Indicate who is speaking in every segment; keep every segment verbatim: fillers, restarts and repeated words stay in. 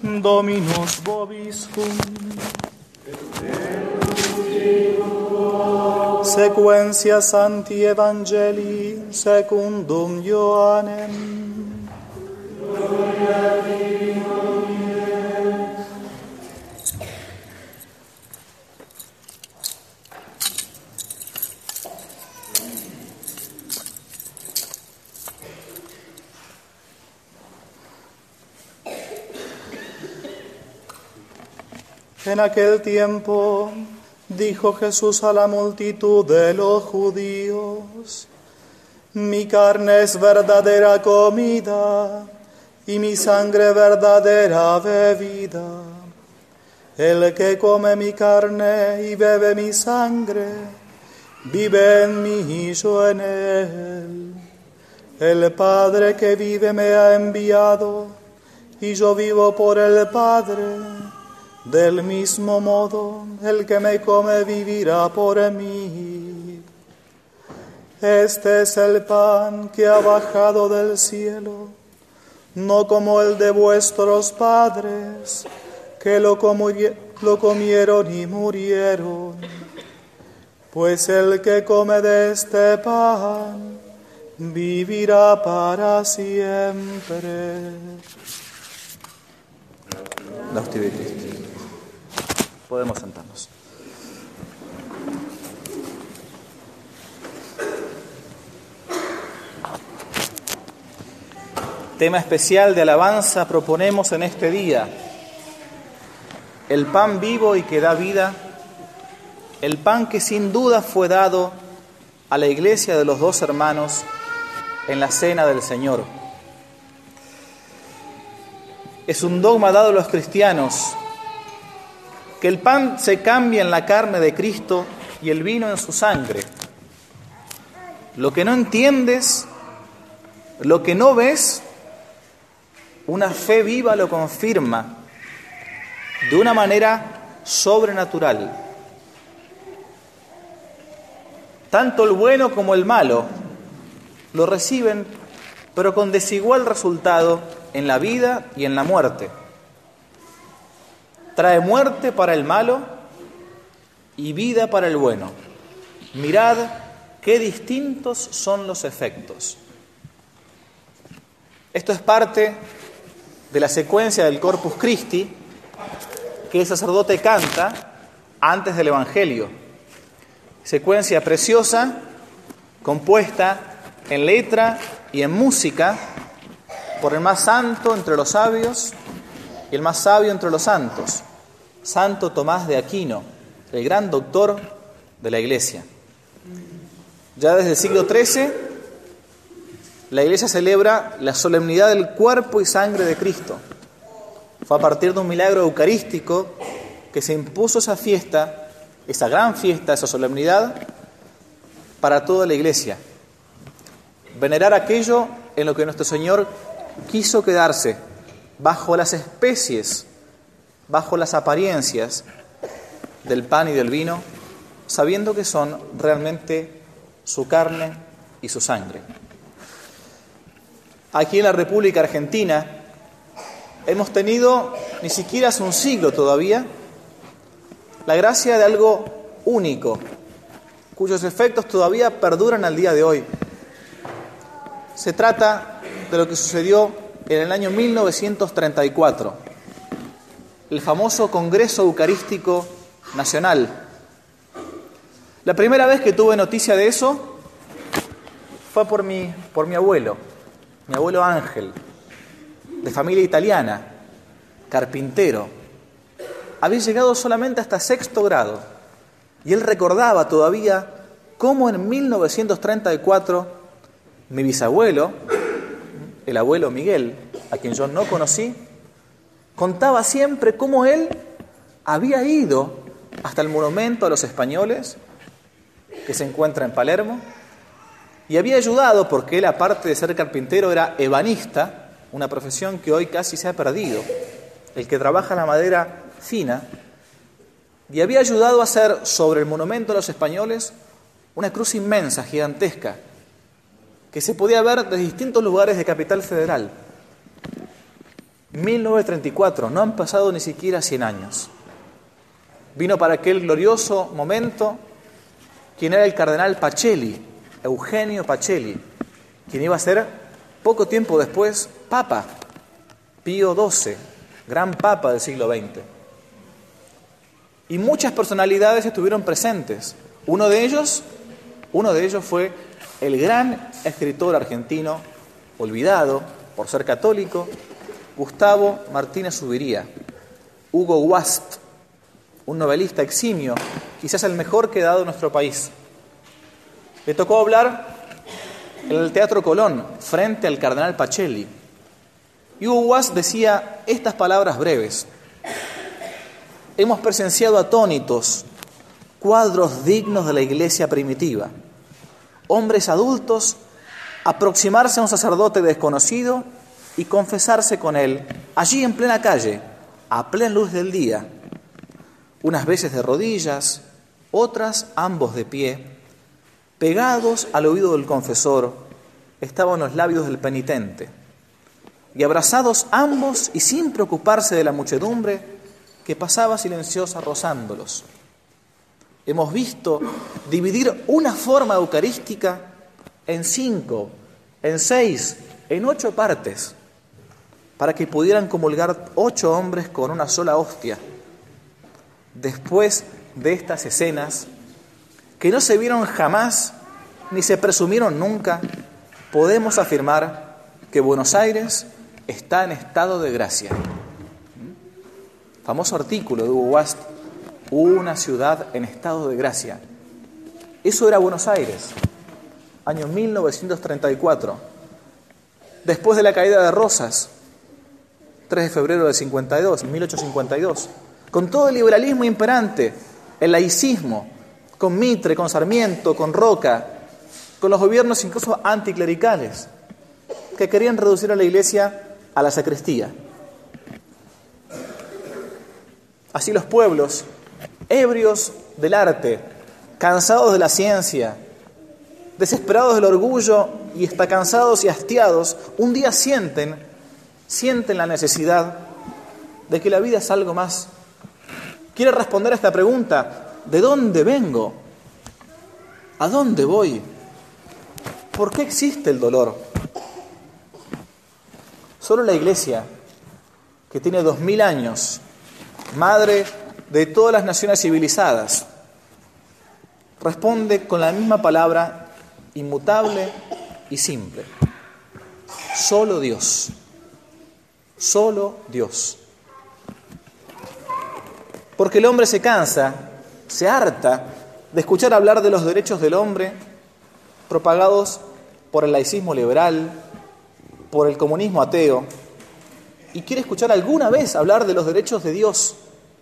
Speaker 1: Dominus vobiscum. Sequentia Sancti Evangelii secundum Ioannem. En aquel tiempo dijo Jesús a la multitud de los judíos: mi carne es verdadera comida y mi sangre verdadera bebida. El que come mi carne y bebe mi sangre, vive en mí y yo en él. El Padre que vive me ha enviado y yo vivo por el Padre. Del mismo modo, el que me come vivirá por mí. Este es el pan que ha bajado del cielo, no como el de vuestros padres, que lo, comu- lo comieron y murieron. Pues el que come de este pan, vivirá para siempre. La hostia de Cristo. Podemos sentarnos. Tema especial de alabanza proponemos en este día: el pan vivo y que da vida, el pan que sin duda fue dado a la iglesia de los dos hermanos en la cena del Señor. Es un dogma dado a los cristianos que el pan se cambia en la carne de Cristo y el vino en su sangre. Lo que no entiendes, lo que no ves, una fe viva lo confirma de una manera sobrenatural. Tanto el bueno como el malo lo reciben, pero con desigual resultado en la vida y en la muerte. Trae muerte para el malo y vida para el bueno. Mirad qué distintos son los efectos. Esto es parte de la secuencia del Corpus Christi que el sacerdote canta antes del Evangelio. Secuencia preciosa, compuesta en letra y en música por el más santo entre los sabios y el más sabio entre los santos, Santo Tomás de Aquino, el gran doctor de la Iglesia. Ya desde el siglo trece, la Iglesia celebra la solemnidad del cuerpo y sangre de Cristo. Fue a partir de un milagro eucarístico que se impuso esa fiesta, esa gran fiesta, esa solemnidad, para toda la Iglesia. Venerar aquello en lo que nuestro Señor quiso quedarse, bajo las especies, bajo las apariencias del pan y del vino, sabiendo que son realmente su carne y su sangre. Aquí en la República Argentina hemos tenido, ni siquiera hace un siglo todavía, la gracia de algo único, cuyos efectos todavía perduran al día de hoy. Se trata de lo que sucedió en el año mil novecientos treinta y cuatro, el famoso Congreso Eucarístico Nacional. La primera vez que tuve noticia de eso fue por mi, por mi abuelo, mi abuelo Ángel, de familia italiana, carpintero. Había llegado solamente hasta sexto grado y él recordaba todavía cómo en mil novecientos treinta y cuatro mi bisabuelo, el abuelo Miguel, a quien yo no conocí, contaba siempre cómo él había ido hasta el monumento a los españoles que se encuentra en Palermo y había ayudado, porque él, aparte de ser carpintero, era ebanista, una profesión que hoy casi se ha perdido, el que trabaja la madera fina, y había ayudado a hacer sobre el monumento a los españoles una cruz inmensa, gigantesca, que se podía ver desde distintos lugares de Capital Federal. mil novecientos treinta y cuatro, no han pasado ni siquiera cien años. Vino para aquel glorioso momento quien era el cardenal Pacelli, Eugenio Pacelli, quien iba a ser poco tiempo después Papa, Pío doce, gran Papa del siglo veinte. Y muchas personalidades estuvieron presentes. Uno de ellos, uno de ellos fue el gran escritor argentino, olvidado por ser católico, Gustavo Martínez Zuviría, Hugo Wast, un novelista eximio, quizás el mejor que ha dado nuestro país. Le tocó hablar en el Teatro Colón, frente al cardenal Pacelli. Y Hugo Wast decía estas palabras breves: hemos presenciado atónitos cuadros dignos de la iglesia primitiva. Hombres adultos aproximarse a un sacerdote desconocido y confesarse con él, allí en plena calle, a plena luz del día, unas veces de rodillas, otras ambos de pie, pegados al oído del confesor, estaban los labios del penitente, y abrazados ambos y sin preocuparse de la muchedumbre que pasaba silenciosa rozándolos. Hemos visto dividir una forma eucarística en cinco, en seis, en ocho partes, para que pudieran comulgar ocho hombres con una sola hostia. Después de estas escenas, que no se vieron jamás ni se presumieron nunca, podemos afirmar que Buenos Aires está en estado de gracia. Famoso artículo de Hugo Wast, una ciudad en estado de gracia. Eso era Buenos Aires, año mil novecientos treinta y cuatro. Después de la caída de Rosas, tres de febrero del cincuenta y dos, mil ochocientos cincuenta y dos, con todo el liberalismo imperante, el laicismo, con Mitre, con Sarmiento, con Roca, con los gobiernos incluso anticlericales, que querían reducir a la iglesia a la sacristía. Así los pueblos, ebrios del arte, cansados de la ciencia, desesperados del orgullo y hasta cansados y hastiados, un día sienten, sienten la necesidad de que la vida es algo más. Quiere responder a esta pregunta: ¿de dónde vengo? ¿A dónde voy? ¿Por qué existe el dolor? Solo la Iglesia, que tiene dos mil años, madre de todas las naciones civilizadas, responde con la misma palabra inmutable y simple: solo Dios, solo Dios. Porque el hombre se cansa, se harta de escuchar hablar de los derechos del hombre propagados por el laicismo liberal, por el comunismo ateo, y quiere escuchar alguna vez hablar de los derechos de Dios.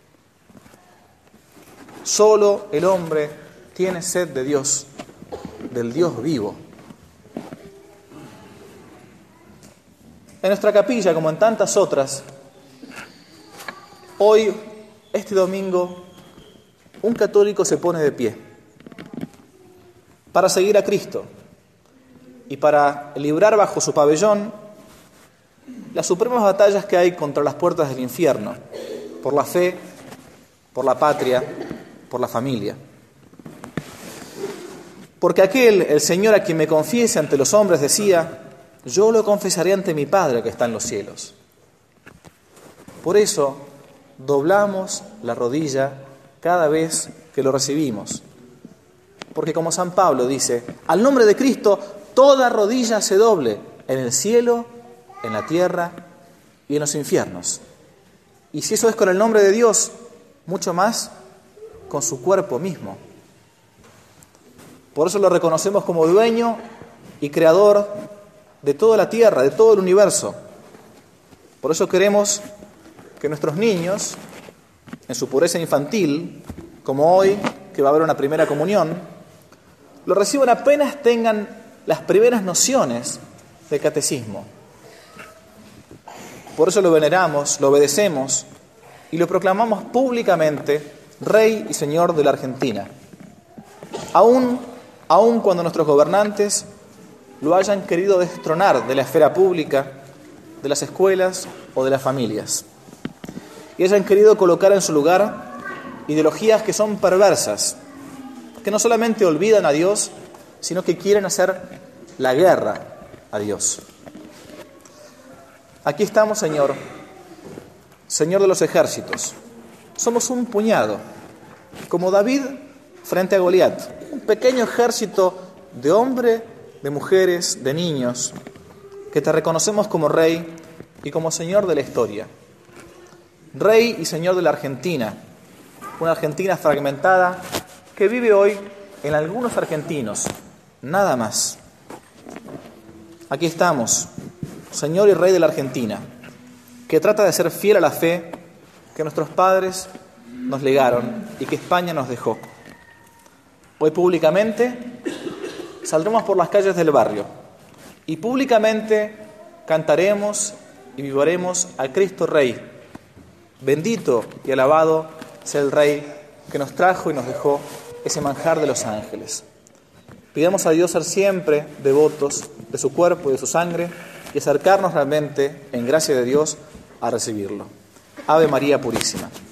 Speaker 1: Solo el hombre tiene sed de Dios, del Dios vivo. En nuestra capilla, como en tantas otras, hoy, este domingo, un católico se pone de pie para seguir a Cristo y para librar bajo su pabellón las supremas batallas que hay contra las puertas del infierno, por la fe, por la patria, por la familia. Porque aquel, el Señor a quien me confiese ante los hombres, decía: yo lo confesaré ante mi Padre que está en los cielos. Por eso doblamos la rodilla cada vez que lo recibimos. Porque como San Pablo dice, al nombre de Cristo toda rodilla se doble, en el cielo, en la tierra y en los infiernos. Y si eso es con el nombre de Dios, mucho más con su cuerpo mismo. Por eso lo reconocemos como dueño y creador de toda la tierra, de todo el universo. Por eso queremos que nuestros niños, en su pureza infantil, como hoy, que va a haber una primera comunión, lo reciban apenas tengan las primeras nociones del catecismo. Por eso lo veneramos, lo obedecemos y lo proclamamos públicamente Rey y Señor de la Argentina. Aún, aún cuando nuestros gobernantes lo hayan querido destronar de la esfera pública de las escuelas o de las familias. Y hayan querido colocar en su lugar ideologías que son perversas, que no solamente olvidan a Dios, sino que quieren hacer la guerra a Dios. Aquí estamos, Señor, Señor de los ejércitos. Somos un puñado, como David frente a Goliat, un pequeño ejército de hombres, de mujeres, de niños, que te reconocemos como Rey y como Señor de la historia. Rey y Señor de la Argentina, una Argentina fragmentada que vive hoy en algunos argentinos, nada más. Aquí estamos, Señor y Rey de la Argentina, que trata de ser fiel a la fe que nuestros padres nos legaron y que España nos dejó. Hoy públicamente saldremos por las calles del barrio y públicamente cantaremos y vivaremos a Cristo Rey. Bendito y alabado sea el Rey que nos trajo y nos dejó ese manjar de los ángeles. Pidamos a Dios ser siempre devotos de su cuerpo y de su sangre y acercarnos realmente, en gracia de Dios, a recibirlo. Ave María Purísima.